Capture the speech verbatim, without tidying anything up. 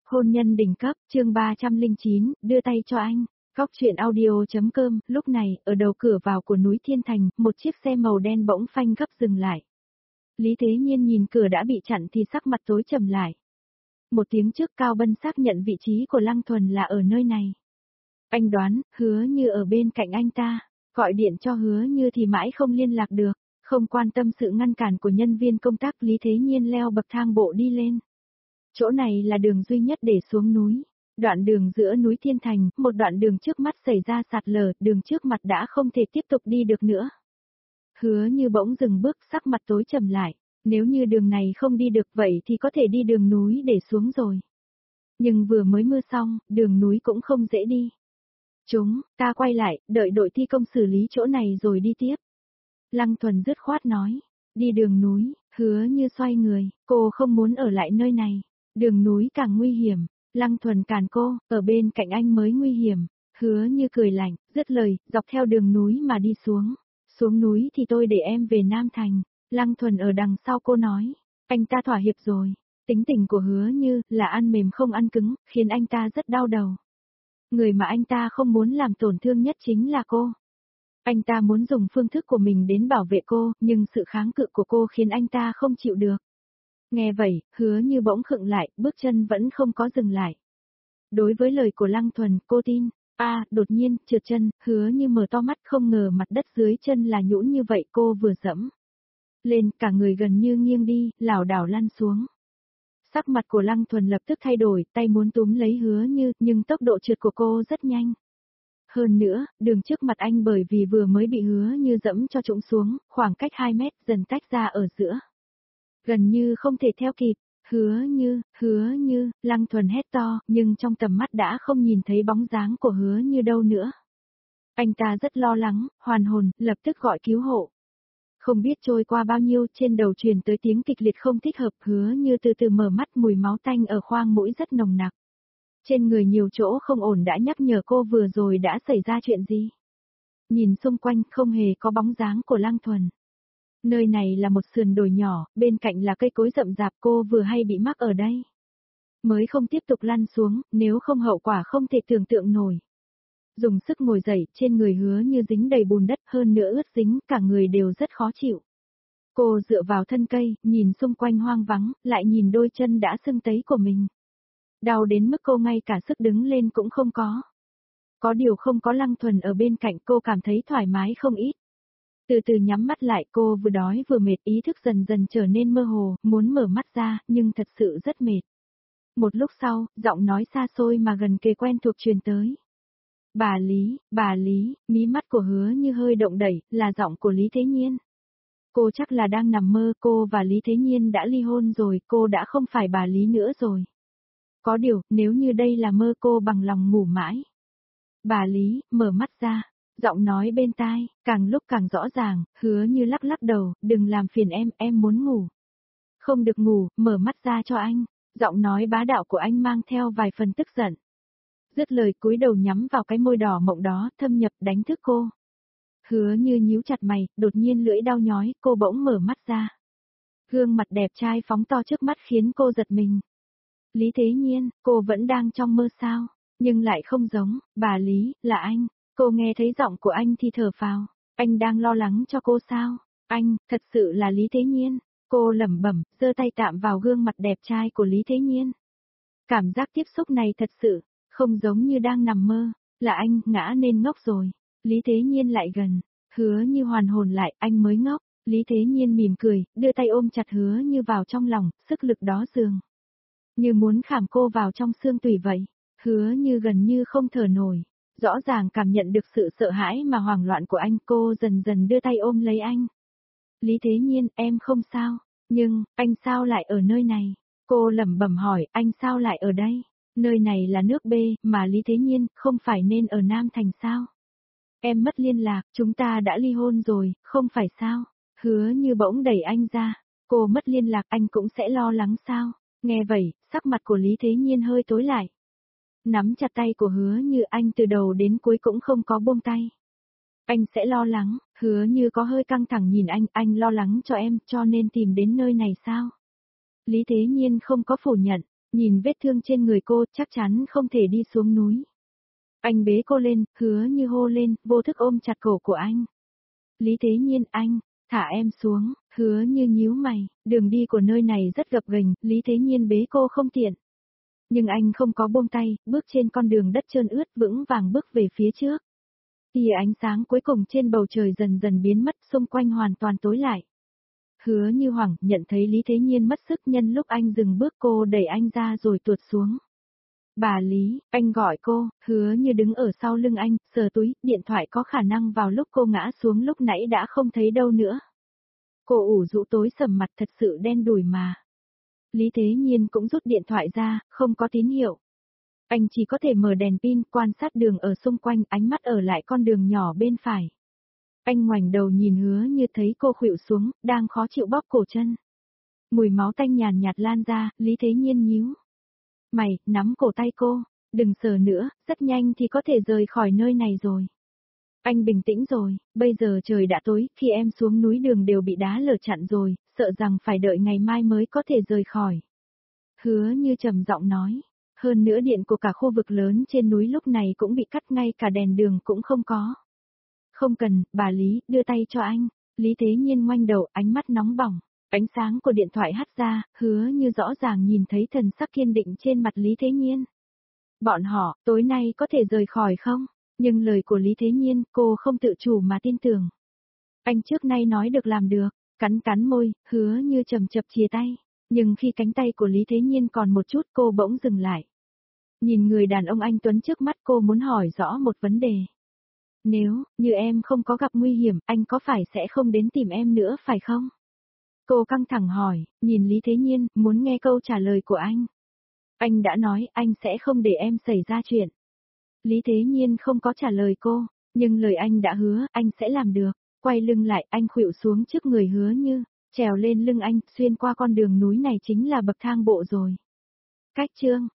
Hôn nhân đỉnh cấp, chương ba trăm lẻ chín, đưa tay cho anh. Góc truyện audio.com, lúc này, ở đầu cửa vào của núi Thiên Thành, một chiếc xe màu đen bỗng phanh gấp dừng lại. Lý Thế Nhiên nhìn cửa đã bị chặn thì sắc mặt tối trầm lại. Một tiếng trước Cao Bân xác nhận vị trí của Lăng Thuần là ở nơi này. Anh đoán, Hứa Như ở bên cạnh anh ta, gọi điện cho Hứa Như thì mãi không liên lạc được, không quan tâm sự ngăn cản của nhân viên công tác. Lý Thế Nhiên leo bậc thang bộ đi lên. Chỗ này là đường duy nhất để xuống núi. Đoạn đường giữa núi Thiên Thành, một đoạn đường trước mắt xảy ra sạt lở, đường trước mặt đã không thể tiếp tục đi được nữa. Hứa Như bỗng dừng bước, sắc mặt tối trầm lại. Nếu như đường này không đi được vậy thì có thể đi đường núi để xuống rồi. Nhưng vừa mới mưa xong, đường núi cũng không dễ đi. Chúng, ta quay lại, đợi đội thi công xử lý chỗ này rồi đi tiếp. Lăng Thuần dứt khoát nói, đi đường núi. Hứa Như xoay người, cô không muốn ở lại nơi này. Đường núi càng nguy hiểm. Lăng Thuần cản cô, ở bên cạnh anh mới nguy hiểm. Hứa Như cười lạnh, dứt lời, dọc theo đường núi mà đi xuống. Xuống núi thì tôi để em về Nam Thành. Lăng Thuần ở đằng sau cô nói, anh ta thỏa hiệp rồi. Tính tình của Hứa Như là ăn mềm không ăn cứng, khiến anh ta rất đau đầu. Người mà anh ta không muốn làm tổn thương nhất chính là cô. Anh ta muốn dùng phương thức của mình đến bảo vệ cô, nhưng sự kháng cự của cô khiến anh ta không chịu được. Nghe vậy, Hứa Như bỗng khựng lại, bước chân vẫn không có dừng lại. Đối với lời của Lăng Thuần, cô tin. A, à, đột nhiên, trượt chân, Hứa Như mở to mắt, không ngờ mặt đất dưới chân là nhũn như vậy. Cô vừa dẫm lên, cả người gần như nghiêng đi, lảo đảo lăn xuống. Sắc mặt của Lăng Thuần lập tức thay đổi, tay muốn túm lấy Hứa Như, nhưng tốc độ trượt của cô rất nhanh. Hơn nữa, đường trước mặt anh bởi vì vừa mới bị Hứa Như dẫm cho trũng xuống, khoảng cách hai mét dần tách ra ở giữa. Gần như không thể theo kịp. Hứa Như, Hứa Như, Lăng Thuần hét to, nhưng trong tầm mắt đã không nhìn thấy bóng dáng của Hứa Như đâu nữa. Anh ta rất lo lắng, hoàn hồn, lập tức gọi cứu hộ. Không biết trôi qua bao nhiêu, trên đầu truyền tới tiếng kịch liệt không thích hợp. Hứa Như từ từ mở mắt, mùi máu tanh ở khoang mũi rất nồng nặc. Trên người nhiều chỗ không ổn đã nhắc nhở cô vừa rồi đã xảy ra chuyện gì. Nhìn xung quanh không hề có bóng dáng của Lăng Thuần. Nơi này là một sườn đồi nhỏ, bên cạnh là cây cối rậm rạp, cô vừa hay bị mắc ở đây. Mới không tiếp tục lăn xuống, nếu không hậu quả không thể tưởng tượng nổi. Dùng sức ngồi dậy, trên người Hứa Như dính đầy bùn đất, hơn nữa ướt dính, cả người đều rất khó chịu. Cô dựa vào thân cây, nhìn xung quanh hoang vắng, lại nhìn đôi chân đã sưng tấy của mình. Đau đến mức cô ngay cả sức đứng lên cũng không có. Có điều không có Lăng Thuần ở bên cạnh, cô cảm thấy thoải mái không ít. Từ từ nhắm mắt lại, cô vừa đói vừa mệt, ý thức dần dần trở nên mơ hồ, muốn mở mắt ra, nhưng thật sự rất mệt. Một lúc sau, giọng nói xa xôi mà gần kề quen thuộc truyền tới. Bà Lý, bà Lý, mí mắt của Hứa Như hơi động đẩy, là giọng của Lý Thế Nhiên. Cô chắc là đang nằm mơ, cô và Lý Thế Nhiên đã ly hôn rồi, cô đã không phải bà Lý nữa rồi. Có điều, nếu như đây là mơ cô bằng lòng ngủ mãi. Bà Lý, mở mắt ra. Giọng nói bên tai, càng lúc càng rõ ràng. Hứa Như lắc lắc đầu, đừng làm phiền em, em muốn ngủ. Không được ngủ, mở mắt ra cho anh. Giọng nói bá đạo của anh mang theo vài phần tức giận. Dứt lời cúi đầu nhắm vào cái môi đỏ mộng đó, thâm nhập đánh thức cô. Hứa Như nhíu chặt mày, đột nhiên lưỡi đau nhói, cô bỗng mở mắt ra. Gương mặt đẹp trai phóng to trước mắt khiến cô giật mình. Lý Thế Nhiên, cô vẫn đang trong mơ sao? Nhưng lại không giống, bà Lý, là anh. Cô nghe thấy giọng của anh thì thở phào. Anh đang lo lắng cho cô sao? Anh, thật sự là Lý Thế Nhiên. Cô lẩm bẩm, giơ tay tạm vào gương mặt đẹp trai của Lý Thế Nhiên. Cảm giác tiếp xúc này thật sự, không giống như đang nằm mơ. Là anh, ngã nên ngốc rồi. Lý Thế Nhiên lại gần. Hứa Như hoàn hồn lại, anh mới ngốc. Lý Thế Nhiên mỉm cười, đưa tay ôm chặt Hứa Như vào trong lòng, sức lực đó dường như muốn khảm cô vào trong xương tủy vậy. Hứa Như gần như không thở nổi. Rõ ràng cảm nhận được sự sợ hãi mà hoảng loạn của anh, cô dần dần đưa tay ôm lấy anh. Lý Thế Nhiên, em không sao, nhưng, anh sao lại ở nơi này? Cô lẩm bẩm hỏi, anh sao lại ở đây? Nơi này là nước B, mà Lý Thế Nhiên, không phải nên ở Nam Thành sao? Em mất liên lạc, chúng ta đã ly hôn rồi, không phải sao? Hứa Như bỗng đẩy anh ra, cô mất liên lạc anh cũng sẽ lo lắng sao? Nghe vậy, sắc mặt của Lý Thế Nhiên hơi tối lại. Nắm chặt tay của Hứa Như, anh từ đầu đến cuối cũng không có buông tay. Anh sẽ lo lắng. Hứa Như có hơi căng thẳng nhìn anh, anh lo lắng cho em cho nên tìm đến nơi này sao? Lý Thế Nhiên không có phủ nhận, Nhìn vết thương trên người cô chắc chắn không thể đi xuống núi. Anh bế cô lên, Hứa Như hô lên, vô thức ôm chặt cổ của anh. Lý Thế Nhiên, anh, thả em xuống, Hứa Như nhíu mày, đường đi của nơi này rất gập ghềnh, Lý Thế Nhiên bế cô không tiện. Nhưng anh không có buông tay, bước trên con đường đất trơn ướt vững vàng bước về phía trước. Tia ánh sáng cuối cùng trên bầu trời dần dần biến mất, xung quanh hoàn toàn tối lại. Hứa Như hoảng, nhận thấy Lý Thế Nhiên mất sức, nhân lúc anh dừng bước cô đẩy anh ra rồi tuột xuống. Bà Lý, anh gọi cô, Hứa Như đứng ở sau lưng anh, sờ túi, điện thoại có khả năng vào lúc cô ngã xuống lúc nãy đã không thấy đâu nữa. Cô ủ rũ tối sầm mặt, thật sự đen đủi mà. Lý Thế Nhiên cũng rút điện thoại ra, không có tín hiệu. Anh chỉ có thể mở đèn pin, quan sát đường ở xung quanh, ánh mắt ở lại con đường nhỏ bên phải. Anh ngoảnh đầu nhìn Hứa Như thấy cô khuỵu xuống, đang khó chịu bóp cổ chân. Mùi máu tanh nhàn nhạt lan ra, Lý Thế Nhiên nhíu mày, nắm cổ tay cô, đừng sờ nữa, rất nhanh thì có thể rời khỏi nơi này rồi. Anh bình tĩnh rồi, bây giờ trời đã tối, khi em xuống núi đường đều bị đá lở chặn rồi, sợ rằng phải đợi ngày mai mới có thể rời khỏi. Hứa Như trầm giọng nói, hơn nữa điện của cả khu vực lớn trên núi lúc này cũng bị cắt, ngay cả đèn đường cũng không có. Không cần, bà Lý, đưa tay cho anh. Lý Thế Nhiên ngoảnh đầu, ánh mắt nóng bỏng. Ánh sáng của điện thoại hắt ra, Hứa Như rõ ràng nhìn thấy thần sắc kiên định trên mặt Lý Thế Nhiên. Bọn họ, tối nay có thể rời khỏi không? Nhưng lời của Lý Thế Nhiên, cô không tự chủ mà tin tưởng. Anh trước nay nói được làm được, cắn cắn môi, Hứa Như chầm chập chìa tay. Nhưng khi cánh tay của Lý Thế Nhiên còn một chút cô bỗng dừng lại. Nhìn người đàn ông anh tuấn trước mắt cô muốn hỏi rõ một vấn đề. Nếu, như em không có gặp nguy hiểm, anh có phải sẽ không đến tìm em nữa phải không? Cô căng thẳng hỏi, nhìn Lý Thế Nhiên, muốn nghe câu trả lời của anh. Anh đã nói anh sẽ không để em xảy ra chuyện. Lý Thế Nhiên không có trả lời cô, nhưng lời anh đã hứa, anh sẽ làm được. Quay lưng lại, anh khuỵu xuống trước người Hứa Như, trèo lên lưng anh, xuyên qua con đường núi này chính là bậc thang bộ rồi. Cách chương